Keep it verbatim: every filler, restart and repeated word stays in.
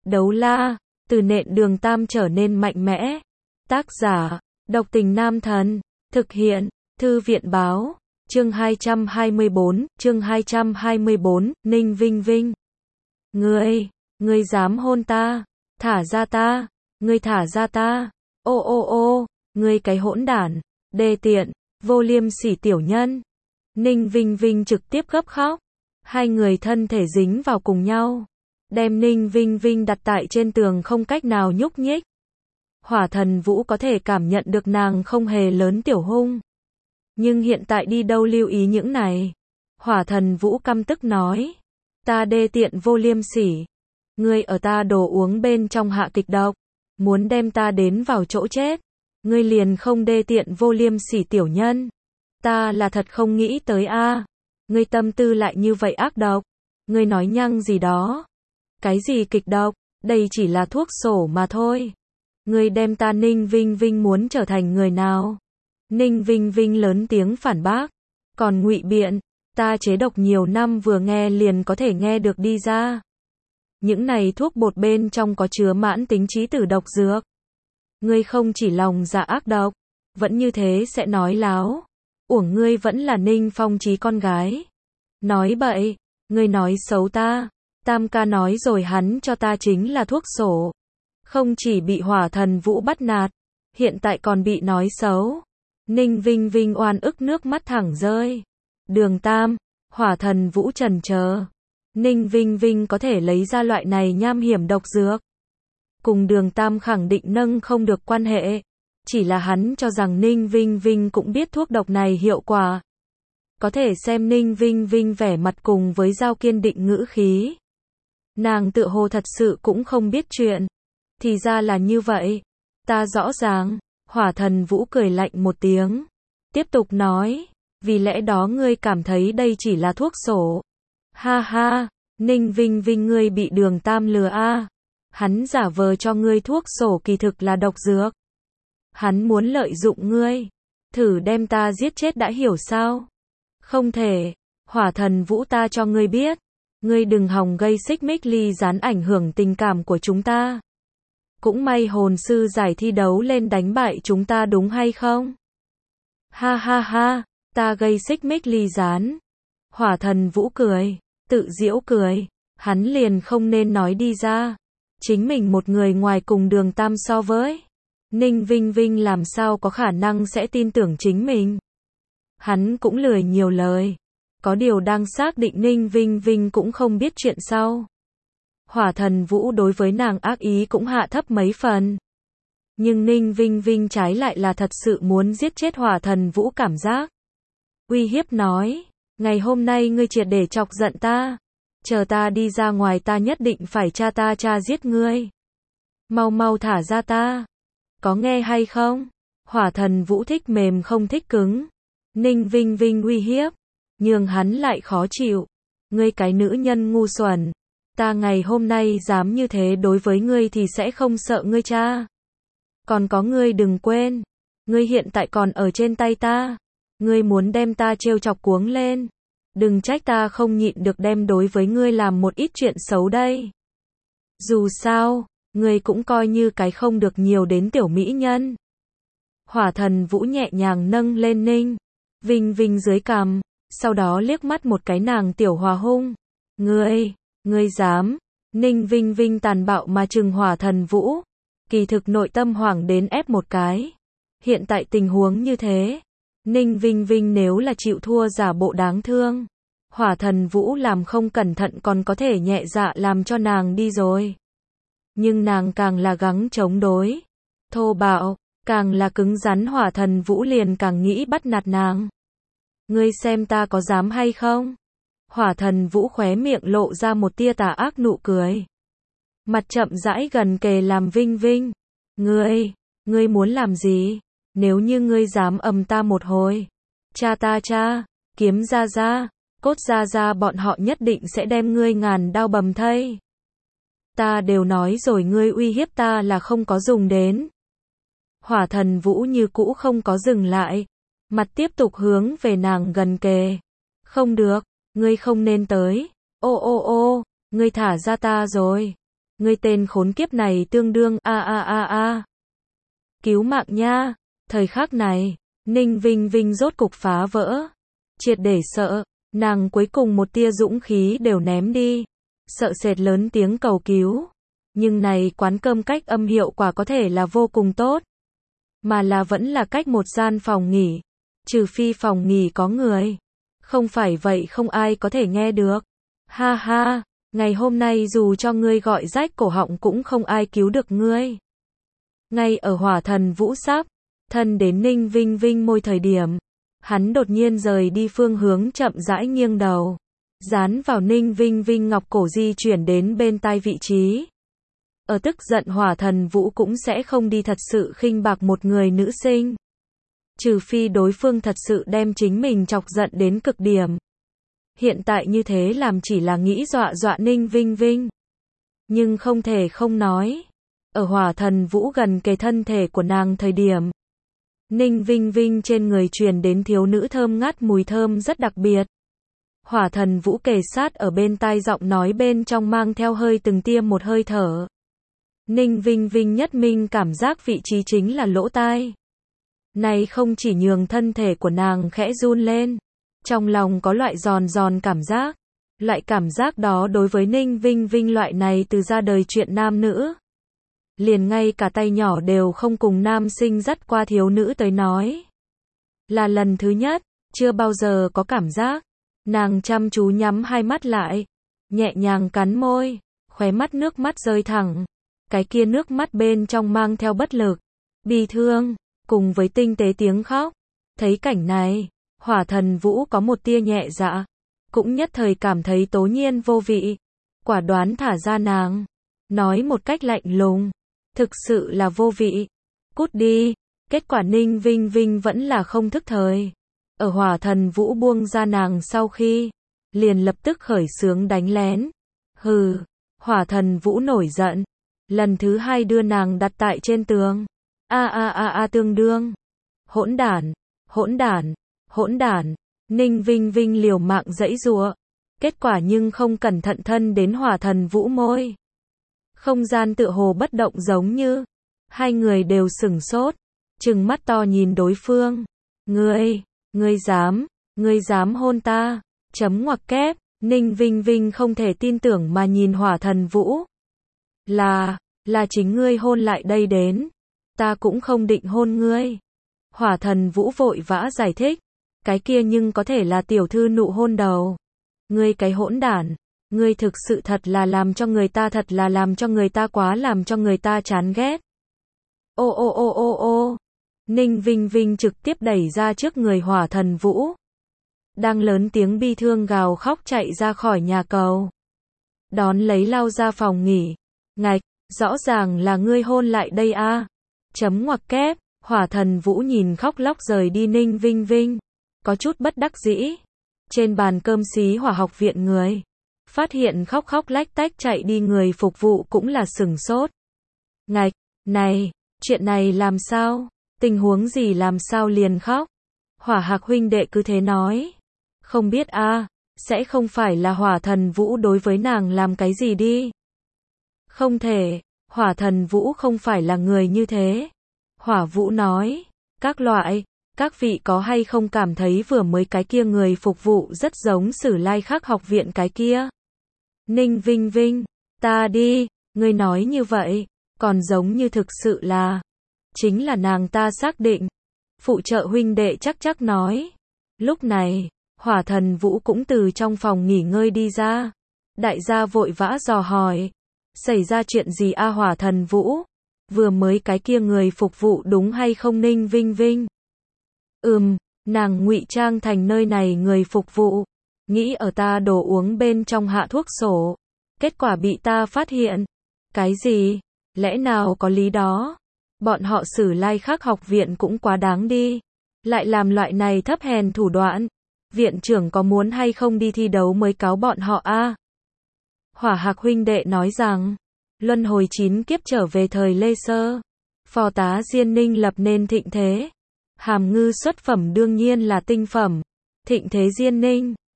Đấu la, từ nện Đường Tam trở nên mạnh mẽ. Tác giả, Độc Tình Nam Thần. Thực hiện, Thư viện báo. Chương hai trăm hai mươi bốn, chương hai trăm hai mươi bốn, Ninh Vinh Vinh. Ngươi, ngươi dám hôn ta? Thả ra ta, ngươi thả ra ta. Ô ô ô, ngươi cái hỗn đản, đê tiện, vô liêm sỉ tiểu nhân. Ninh Vinh Vinh trực tiếp gấp khóc. Hai người thân thể dính vào cùng nhau, đem Ninh Vinh Vinh đặt tại trên tường không cách nào nhúc nhích. Hỏa Thần Vũ có thể cảm nhận được nàng không hề lớn tiểu hung. Nhưng hiện tại đi đâu lưu ý những này. Hỏa Thần Vũ căm tức nói. Ta đê tiện vô liêm sỉ. Ngươi ở ta đồ uống bên trong hạ kịch độc. Muốn đem ta đến vào chỗ chết. Ngươi liền không đê tiện vô liêm sỉ tiểu nhân. Ta là thật không nghĩ tới a. À. Ngươi tâm tư lại như vậy ác độc. Ngươi nói nhăng gì đó. Cái gì kịch độc, đây chỉ là thuốc sổ mà thôi. Ngươi đem ta Ninh Vinh Vinh muốn trở thành người nào? Ninh Vinh Vinh lớn tiếng phản bác. Còn ngụy biện, ta chế độc nhiều năm vừa nghe liền có thể nghe được đi ra. Những này thuốc bột bên trong có chứa mãn tính trí tử độc dược. Ngươi không chỉ lòng dạ ác độc, vẫn như thế sẽ nói láo. Uổng ngươi vẫn là Ninh Phong Chí con gái. Nói bậy, ngươi nói xấu ta. Tam ca nói rồi hắn cho ta chính là thuốc sổ. Không chỉ bị Hỏa Thần Vũ bắt nạt, hiện tại còn bị nói xấu. Ninh Vinh Vinh oan ức nước mắt thẳng rơi. Đường Tam, Hỏa Thần Vũ trần chờ. Ninh Vinh Vinh có thể lấy ra loại này nham hiểm độc dược. Cùng Đường Tam khẳng định nâng không được quan hệ. Chỉ là hắn cho rằng Ninh Vinh Vinh cũng biết thuốc độc này hiệu quả. Có thể xem Ninh Vinh Vinh vẻ mặt cùng với Giao kiên định ngữ khí. Nàng tựa hồ thật sự cũng không biết chuyện. Thì ra là như vậy. Ta rõ ràng. Hỏa Thần Vũ cười lạnh một tiếng. Tiếp tục nói. Vì lẽ đó ngươi cảm thấy đây chỉ là thuốc sổ. Ha ha. Ninh Vinh Vinh ngươi bị Đường Tam lừa a. À. Hắn giả vờ cho ngươi thuốc sổ kỳ thực là độc dược. Hắn muốn lợi dụng ngươi. Thử đem ta giết chết đã hiểu sao? Không thể. Hỏa Thần Vũ ta cho ngươi biết. Ngươi đừng hòng gây xích mích ly gián ảnh hưởng tình cảm của chúng ta. Cũng may hồn sư giải thi đấu lên đánh bại chúng ta đúng hay không? Ha ha ha, ta gây xích mích ly gián. Hỏa Thần Vũ cười, tự giễu cười. Hắn liền không nên nói đi ra. Chính mình một người ngoài cùng Đường Tam so với. Ninh Vinh Vinh làm sao có khả năng sẽ tin tưởng chính mình. Hắn cũng lười nhiều lời. Có điều đang xác định Ninh Vinh Vinh cũng không biết chuyện sau. Hỏa Thần Vũ đối với nàng ác ý cũng hạ thấp mấy phần. Nhưng Ninh Vinh Vinh trái lại là thật sự muốn giết chết Hỏa Thần Vũ cảm giác. Uy hiếp nói, ngày hôm nay ngươi triệt để chọc giận ta. Chờ ta đi ra ngoài ta nhất định phải tra ta tra giết ngươi. Mau mau thả ra ta. Có nghe hay không? Hỏa Thần Vũ thích mềm không thích cứng. Ninh Vinh Vinh uy hiếp. Nhưng hắn lại khó chịu. Ngươi cái nữ nhân ngu xuẩn. Ta ngày hôm nay dám như thế đối với ngươi thì sẽ không sợ ngươi cha. Còn có ngươi đừng quên. Ngươi hiện tại còn ở trên tay ta. Ngươi muốn đem ta trêu chọc cuống lên. Đừng trách ta không nhịn được đem đối với ngươi làm một ít chuyện xấu đây. Dù sao, ngươi cũng coi như cái không được nhiều đến tiểu mỹ nhân. Hỏa Thần Vũ nhẹ nhàng nâng lên Ninh Vinh Vinh dưới cằm. Sau đó liếc mắt một cái nàng tiểu hòa hung. Ngươi, ngươi dám. Ninh Vinh Vinh tàn bạo mà trừng Hỏa Thần Vũ. Kỳ thực nội tâm hoảng đến ép một cái. Hiện tại tình huống như thế. Ninh Vinh Vinh nếu là chịu thua giả bộ đáng thương. Hỏa Thần Vũ làm không cẩn thận còn có thể nhẹ dạ làm cho nàng đi rồi. Nhưng nàng càng là gắng chống đối. Thô bạo, càng là cứng rắn Hỏa Thần Vũ liền càng nghĩ bắt nạt nàng. Ngươi xem ta có dám hay không? Hỏa Thần Vũ khóe miệng lộ ra một tia tà ác nụ cười. Mặt chậm rãi gần kề làm Vinh Vinh. Ngươi, ngươi muốn làm gì? Nếu như ngươi dám ầm ta một hồi. Cha ta cha, kiếm ra ra, cốt ra ra bọn họ nhất định sẽ đem ngươi ngàn đao bầm thây. Ta đều nói rồi ngươi uy hiếp ta là không có dùng đến. Hỏa Thần Vũ như cũ không có dừng lại. Mặt tiếp tục hướng về nàng gần kề. Không được, ngươi không nên tới. Ô ô ô, ngươi thả ra ta rồi. Ngươi tên khốn kiếp này tương đương a a a a. Cứu mạng nha. Thời khắc này, Ninh Vinh Vinh rốt cục phá vỡ. Triệt để sợ, nàng cuối cùng một tia dũng khí đều ném đi. Sợ sệt lớn tiếng cầu cứu. Nhưng này quán cơm cách âm hiệu quả có thể là vô cùng tốt. Mà là vẫn là cách một gian phòng nghỉ. Trừ phi phòng nghỉ có người. Không phải vậy không ai có thể nghe được. Ha ha, ngày hôm nay dù cho ngươi gọi rách cổ họng cũng không ai cứu được ngươi. Ngay ở Hỏa Thần Vũ sắp thân đến Ninh Vinh Vinh môi thời điểm, hắn đột nhiên rời đi phương hướng chậm rãi nghiêng đầu, dán vào Ninh Vinh Vinh ngọc cổ di chuyển đến bên tai vị trí. Ở tức giận Hỏa Thần Vũ cũng sẽ không đi thật sự khinh bạc một người nữ sinh. Trừ phi đối phương thật sự đem chính mình chọc giận đến cực điểm. Hiện tại như thế làm chỉ là nghĩ dọa dọa Ninh Vinh Vinh. Nhưng không thể không nói. Ở Hỏa Thần Vũ gần kề thân thể của nàng thời điểm, Ninh Vinh Vinh trên người truyền đến thiếu nữ thơm ngát mùi thơm rất đặc biệt. Hỏa Thần Vũ kề sát ở bên tai giọng nói bên trong mang theo hơi từng tia một hơi thở. Ninh Vinh Vinh nhất minh cảm giác vị trí chính là lỗ tai. Này không chỉ nhường thân thể của nàng khẽ run lên, trong lòng có loại giòn giòn cảm giác. Loại cảm giác đó đối với Ninh Vinh Vinh loại này từ ra đời chuyện nam nữ, liền ngay cả tay nhỏ đều không cùng nam sinh dắt qua thiếu nữ tới nói. Là lần thứ nhất, chưa bao giờ có cảm giác. Nàng chăm chú nhắm hai mắt lại, nhẹ nhàng cắn môi, khóe mắt nước mắt rơi thẳng. Cái kia nước mắt bên trong mang theo bất lực, bi thương, cùng với tinh tế tiếng khóc. Thấy cảnh này, Hỏa Thần Vũ có một tia nhẹ dạ, cũng nhất thời cảm thấy tố nhiên vô vị. Quả đoán thả ra nàng, nói một cách lạnh lùng, thực sự là vô vị, cút đi. Kết quả Ninh Vinh Vinh vẫn là không thức thời. Ở Hỏa Thần Vũ buông ra nàng sau khi, liền lập tức khởi xướng đánh lén. Hừ, Hỏa Thần Vũ nổi giận, lần thứ hai đưa nàng đặt tại trên tường. A a a a tương đương. Hỗn đản, hỗn đản, hỗn đản. Ninh Vinh Vinh liều mạng giãy giụa, kết quả nhưng không cẩn thận thân đến Hỏa Thần Vũ môi. Không gian tựa hồ bất động giống như, hai người đều sửng sốt, trừng mắt to nhìn đối phương. Ngươi, ngươi dám, ngươi dám hôn ta? Chấm ngoặc kép, Ninh Vinh Vinh không thể tin tưởng mà nhìn Hỏa Thần Vũ. Là, là chính ngươi hôn lại đây đến, ta cũng không định hôn ngươi. Hỏa Thần Vũ vội vã giải thích, cái kia nhưng có thể là tiểu thư nụ hôn đầu. Ngươi cái hỗn đản, ngươi thực sự thật là làm cho người ta thật là làm cho người ta quá làm cho người ta chán ghét. Ô ô ô ô ô, Ninh Vinh Vinh trực tiếp đẩy ra trước người Hỏa Thần Vũ. Đang lớn tiếng bi thương gào khóc chạy ra khỏi nhà cầu. Đón lấy lao ra phòng nghỉ. Ngạch, rõ ràng là ngươi hôn lại đây a. À. Chấm ngoặc kép, Hỏa Thần Vũ nhìn khóc lóc rời đi Ninh Vinh Vinh, có chút bất đắc dĩ. Trên bàn cơm xí Hỏa học viện người, phát hiện khóc khóc lách tách chạy đi người phục vụ cũng là sửng sốt. Ngạch, này, chuyện này làm sao? Tình huống gì làm sao liền khóc? Hỏa Hạc huynh đệ cứ thế nói. Không biết a, à, sẽ không phải là Hỏa Thần Vũ đối với nàng làm cái gì đi. Không thể, Hỏa Thần Vũ không phải là người như thế. Hỏa Vũ nói, các loại, các vị có hay không cảm thấy vừa mới cái kia người phục vụ rất giống Sử Lai Khắc học viện cái kia? Ninh Vinh Vinh, ta đi, ngươi nói như vậy, còn giống như thực sự là, chính là nàng ta xác định. Phụ trợ huynh đệ chắc chắc nói. Lúc này, Hỏa Thần Vũ cũng từ trong phòng nghỉ ngơi đi ra. Đại gia vội vã dò hỏi, xảy ra chuyện gì a? Hỏa Thần Vũ, vừa mới cái kia người phục vụ đúng hay không? Ninh Vinh Vinh, ừm, nàng ngụy trang thành nơi này người phục vụ, nghĩ ở ta đồ uống bên trong hạ thuốc sổ, kết quả bị ta phát hiện. Cái gì? Lẽ nào có lý đó? Bọn họ Sử Lai Khắc học viện cũng quá đáng đi, lại làm loại này thấp hèn thủ đoạn. Viện trưởng có muốn hay không đi thi đấu mới cáo bọn họ a? À? Hỏa Hạc huynh đệ nói rằng, luân hồi chín kiếp trở về thời Lê Sơ, phò tá Diên Ninh lập nên thịnh thế. Hàm ngư xuất phẩm đương nhiên là tinh phẩm. Thịnh thế Diên Ninh,